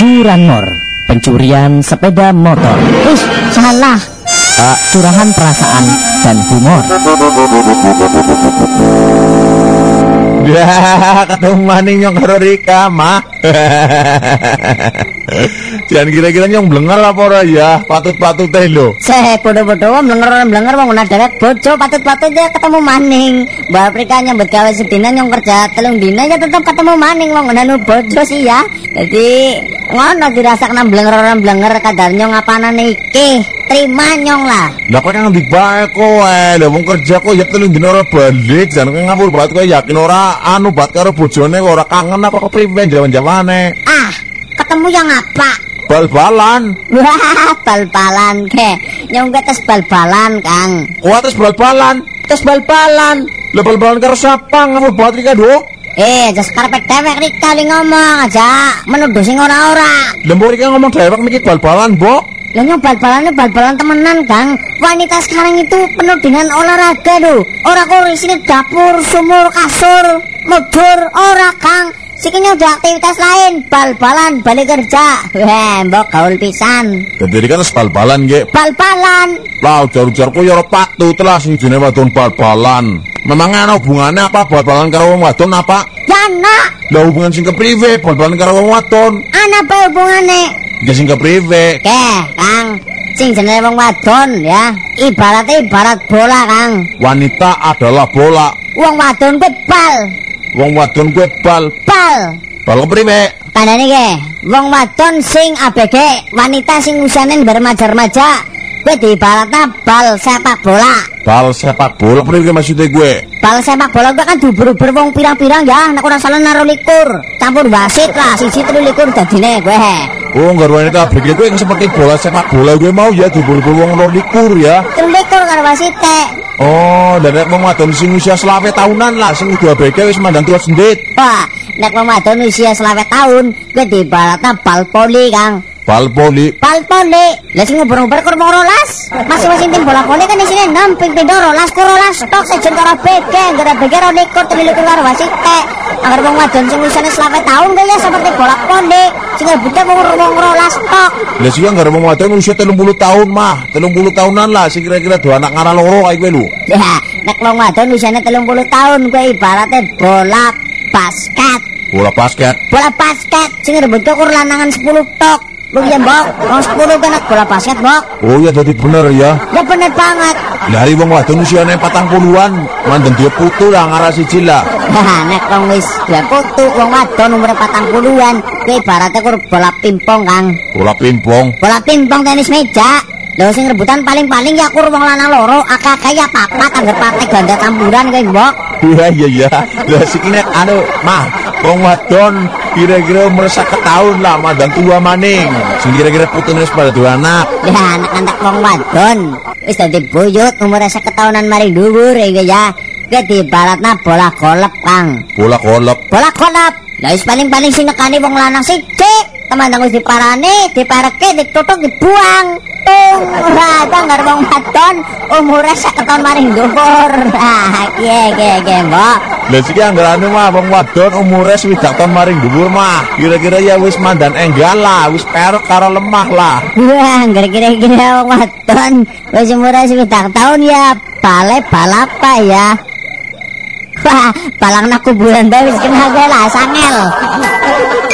Curanmor, pencurian sepeda motor. Salah. Curahan perasaan dan humor. Ya, ketemu maning nyong karo Rika, mah. Jangan kira-kira nyong blenger apa ora ya? Patut-patut teh lho. Bodoh-bodoh blenger wong ana dewek bojo patut-patut ya ketemu maning. Mbak Rika nyambut gawe sedina nyong kerja 3 dina ya tetep ketemu maning wong ana bojo sih ya. Jadi ngono dirasakna blenger kadar nyong apanane iki. Terima nyong lah. Lah kok nang ndi bae kowe? Lah wong kerja kok ya 3 dina ora balik, jan kowe ngapur banget kowe yakin ora anu bat karo bojone ora kangen apa kepriwe jaman-jamane? Ketemu yang apa? Bal-balan. Wah, bal-balan ke. Nyong tes bal-balan, Kang. Wah, tes bal-balan. Tes bal-balan. Lah bal-balan karo sapa ngapur banget Rika, Duk? Jas karpet dewek Rika li ngomong aja, menuduh sing ora-ora. Lah mbok Rika ngomong dewek mikir bal-balan, Mbok. Lah nyong bal-balannya bal-balan temenan, Kang. Wanita sekarang itu penuh dengan olahraga lho. Ora kok isine dapur, sumur, kasur, motor, ora, Kang. Sikinya udah aktivitas lain, bal-balan, balik kerja. Wah, mbok gaul pisan. Dadi kan bal-balan nggih. Bal-balan. Lah jar-jarku ya ora patut lah sing jenenge wadon bal-balan. Memangnya ana hubungannya apa bal-balan karo wong wadon apa? Ya nak. Lah hubungan sing kepriwe bal-balan karo wong wadon? Ana apa hubungane? Ya sing kepriwe? Kang. Sing jenenge wong wadon ya, ibarat bola, Kang. Wanita adalah bola. Wong wadon kuwi bal. Wong wadon kuwi bal. Bal kepriwe? Tandane ke, wong wadon sing ABG, wanita sing usiane remaja-remaja, kuwi diibaratna bal sepak bola. Bal sepak bola kepriwe maksudnya gue? Bal sepak bola kuwi kan diuber-uber wong pirang-pirang ya, nek ora salah 20 campur wasit lah, 23 dadine gue. Oh, enggak wanita ABG gue yang seperti bola sepak bola gue mau ya diuber-uber wong 23 ya. 23 karo wasit. Oh, dan nek wong wadon sing usia 20 tahunan lah sing udah ABG wis mandang tua sendit. Wah, nek wong wadon usia 20 tahun, kuwi diibaratna bal poli, Kang. Bal poli. Lah sing ngobrol-ngobrol kur 12. Masing-masing tim bola poli kan isine 6 ping 12 tok sejen karo BG, gara BG ro likur 23 karo wasit. Agar wong wadon sing usiane 20 tahun kuwi ya seperti bola poli, sing rebute wong 12 tok. Lah sing gara wong wadon usia 30 tahun mah, 30 tahunan lah sing kira-kira dua anak ngara loro kae kowe lho. Ya, nek wong wadon usiane 30 tahun kuwi ibaratnya bola basket. Bola basket Sing rebute kur lanangan 10 tok. Lu ya mbok, wong 10 kan bola basket, Mbok. Oh ya dadi bener ya. Ya bener banget. Dari wong wadon usiane 40-an, mandeng dia putu lah ngara siji lah. Nah, nek wong wis dia putu, wong wadon umure 40-an, kuwi ibaratnya kur bola pingpong, Kang. Bola pingpong tenis meja. Lho sing rebutan paling-paling ya kur wong lanang loro, akeh-akeh ya papat anggar partai ganda campuran kuwi, Mbok. Iya. Lah sik nek anu, mah wong wadon kira-kira umur 50 tahun lah mandang tua maning. Sing kira-kira putune wis pada dua anak. Ya anak-anak wong wadon wis dadi buyut umur 50 tahunan mari dhuwur iki ya. Kuwi diibaratna bola golep, Kang. Bola golep. Lah wis paling-paling sing nekani wong lanang sithik, teman wis diparani, dipareke, ditutuk, dibuang. Ora anggar wong wadon umure 50 tahun mari dhuwur. Iya, Mbok. Lah sik anggarane mah wong wadon umure 20 tahun mari dhuwur mah. Kira-kira ya wis mandan enggal lah, wis perok karo lemah lah. Wah, kira-kira wong wadon wis umure 20 tahun ya bal apa ya? Wah, balang nak kuburan bae wis kena gawe lah sangel.